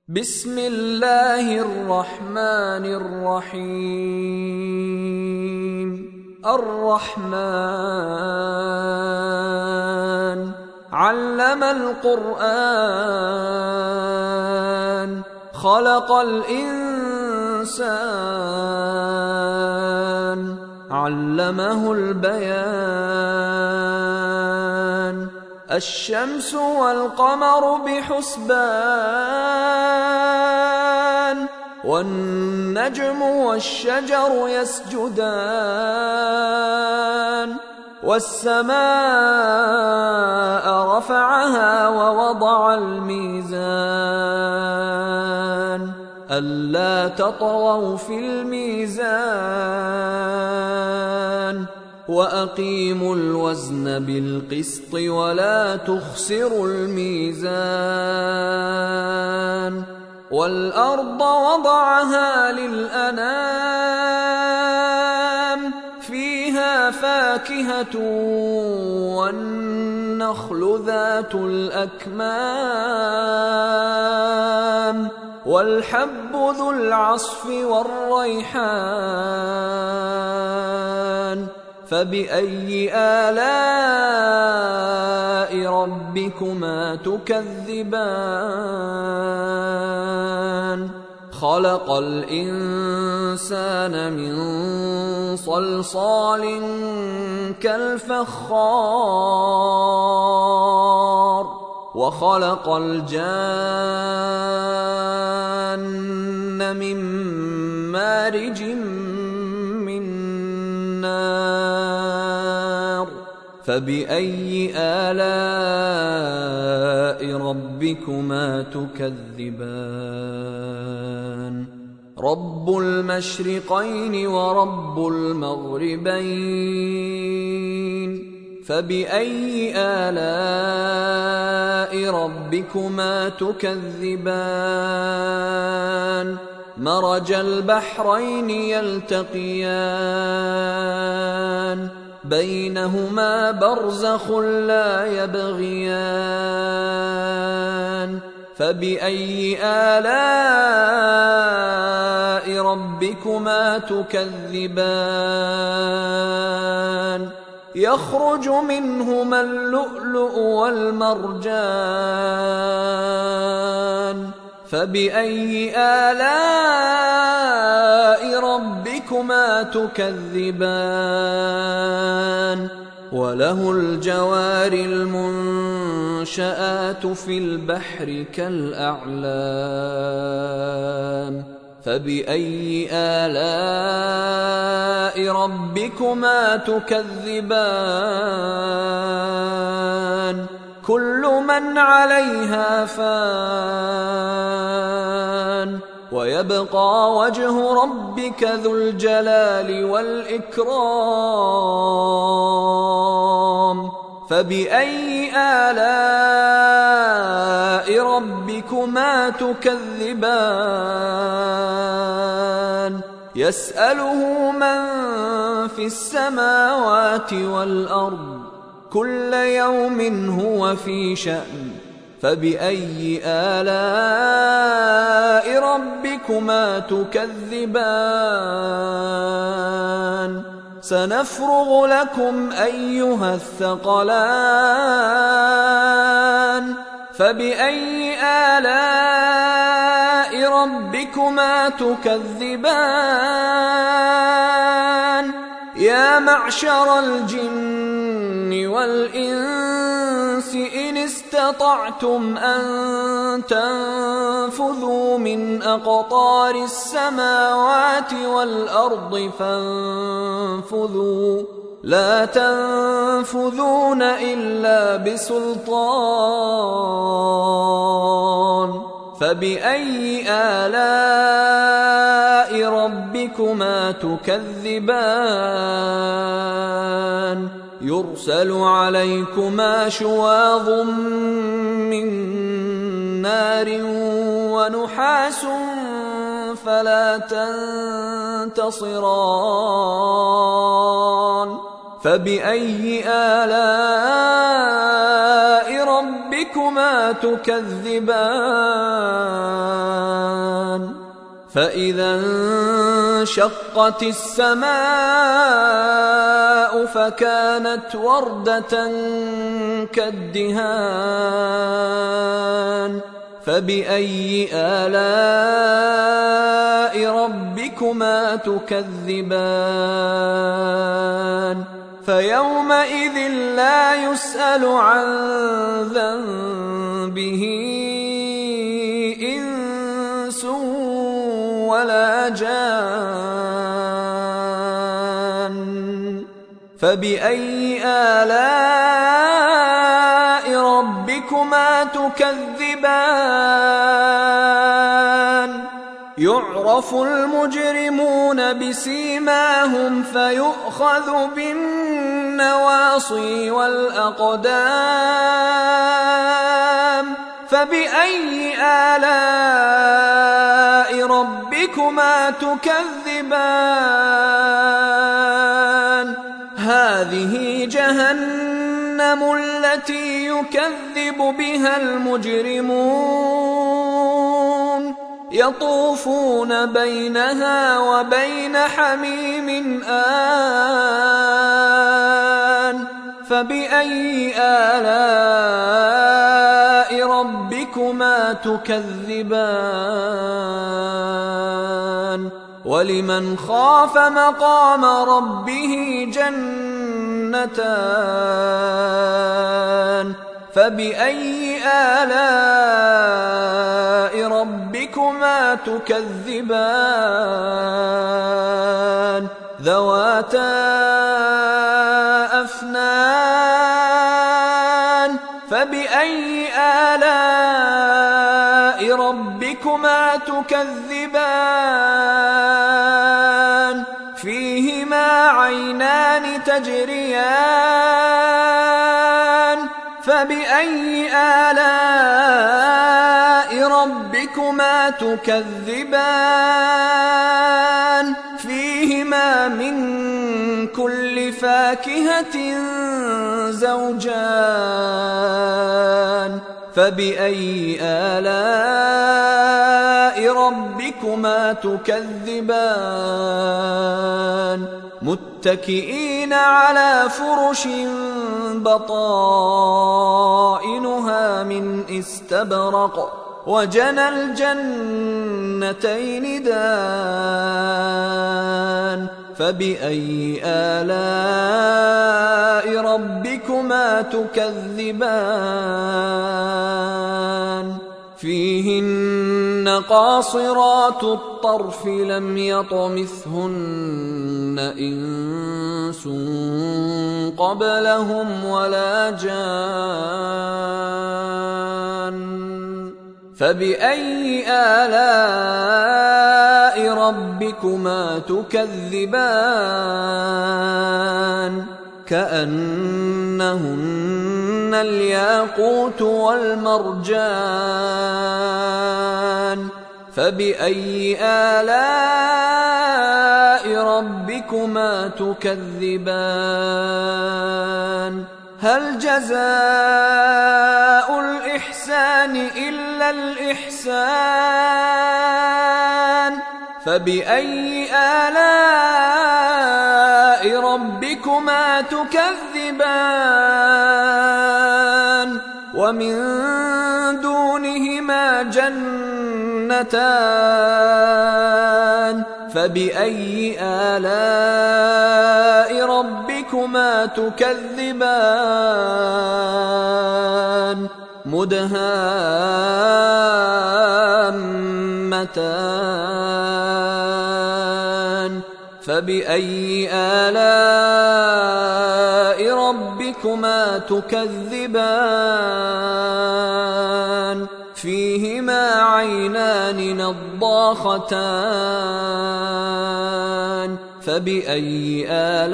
بسم الله الرحمن الرحيم. الرحمن علم القرآن خلق الإنسان علمه البيان. الشمس والقمر بحسبان والنجم والشجر يسجدان. والسماء رفعها ووضع الميزان ألا تطغوا في الميزان وأقيموا الوزن بالقسط ولا تخسروا الميزان. والأرض وضعها للأنام فيها فاكهة والنخل ذات الأكمام والحب ذو العصف والريحان. فبأي آلاء ربكما تكذبان؟ خلق الإنسان من صلصال كالفخار وخلق الجان من مارج من نار. فبأي آلاء ربكما تكذبان؟ رب المشرقين ورب المغربين. فبأي آلاء ربكما تكذبان؟ مرج البحرين يلتقيان بينهما برزخ لا يبغيان. فبأي آلاء ربكما تكذبان؟ يخرج منهما اللؤلؤ والمرجان. فبأي آلاء ربكما تكذبان؟ وله الجوار المنشآت في البحر كالأعلام. فبأي آلاء ربكما تكذبان؟ كل من عليها فان ويبقى وجه ربك ذو الجلال والإكرام. فبأي آلاء ربكما تكذبان؟ يسأله من في السماوات والأرض كل يوم هو في شأن. فبأي آلاء ربكما تكذبان؟ سنفرغ لكم أيها الثقلان. فبأي آلاء ربكما تكذبان؟ يا معشر الجن والإنس إن استطعتم أن تنفذوا من أقطار السماوات والأرض فانفذوا لا تنفذون إلا بسلطان. فبأي آلاء ربكما تكذبان؟ يرسل عليكما شواظ من نار ونحاس فلا تنتصران. فبأي آلاء ربكما تكذبان؟ فإذا انشقت السماء فكانت وردة كالدهان فبأي آلاء ربكما تكذبان فيومئذ لا يسأل عن ذنبه إنس ولا جان فبأي آلاء ربكما تكذبان يعرف المجرمون بسيماهم فيؤخذ بالنواصي والأقدام فبأي آلاء ربكما تكذبان هذه جهنم التي يكذب بها المجرمون يطوفون بينها وبين حميم آن فبأي آلاء ربكما تكذبان ولمن خاف مقام ربه جنتان فبأي آلاء ربكما تكذبان ذواتا أفنان فبأي آلاء ربكما تكذبان فيهما عينان تجريان فبأي آلاء ربكما تكذبان فيهما من كل فاكهة زوجان فبأي آلاء ربكما تكذبان متكئين على فرش بطائنها من استبرق وجنى الجنتين دان فبأي آلاء ربكما تكذبان فيهن قاصرات الطرف لم يطمثهن إنس قبلهم ولا جان فبأي آلاء ربكما تكذبان كأنهن الياقوت والمرجان فبأي آلاء ربكما تكذبان هل جزاء الإحسان إلا الإحسان فبأي آلاء ربكما تكذبان ومن دونهما جنتان فبأي آلاء ربكما تكذبان مدهامتان فبأي آلاء ربكما تكذبان فيهما عينان نضاختان فبأي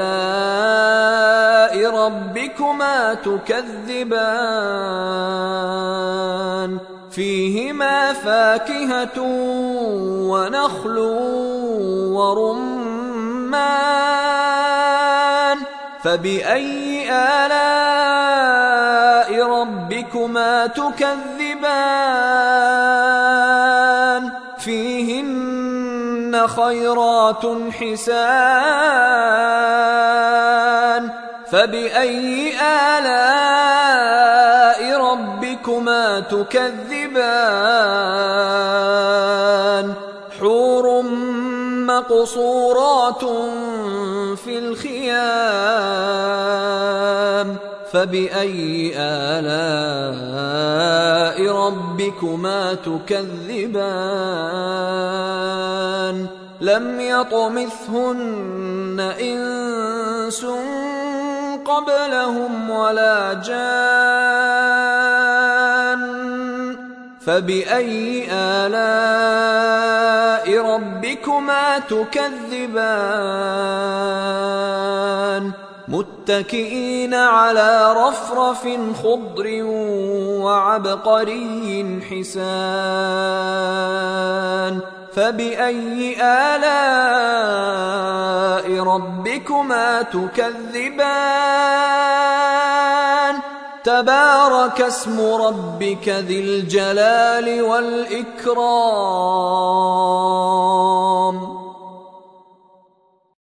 آلاء ربكما تكذبان فيهما فاكهة ونخل ورمان فبأي آلاء ربكما تكذبان فيهن فيهن خيرات حسان فبأي آلاء ربكما تكذبان حور مقصورات في الخيام فبأي آلاء ربكما تكذبان لم يطمثهن إنس قبلهم ولا جان فبأي آلاء ربكما تكذبان متكئين على رفرف خضر وعبقري حسان فبأي آلاء ربكما تكذبان تبارك اسم ربك ذي الجلال والإكرام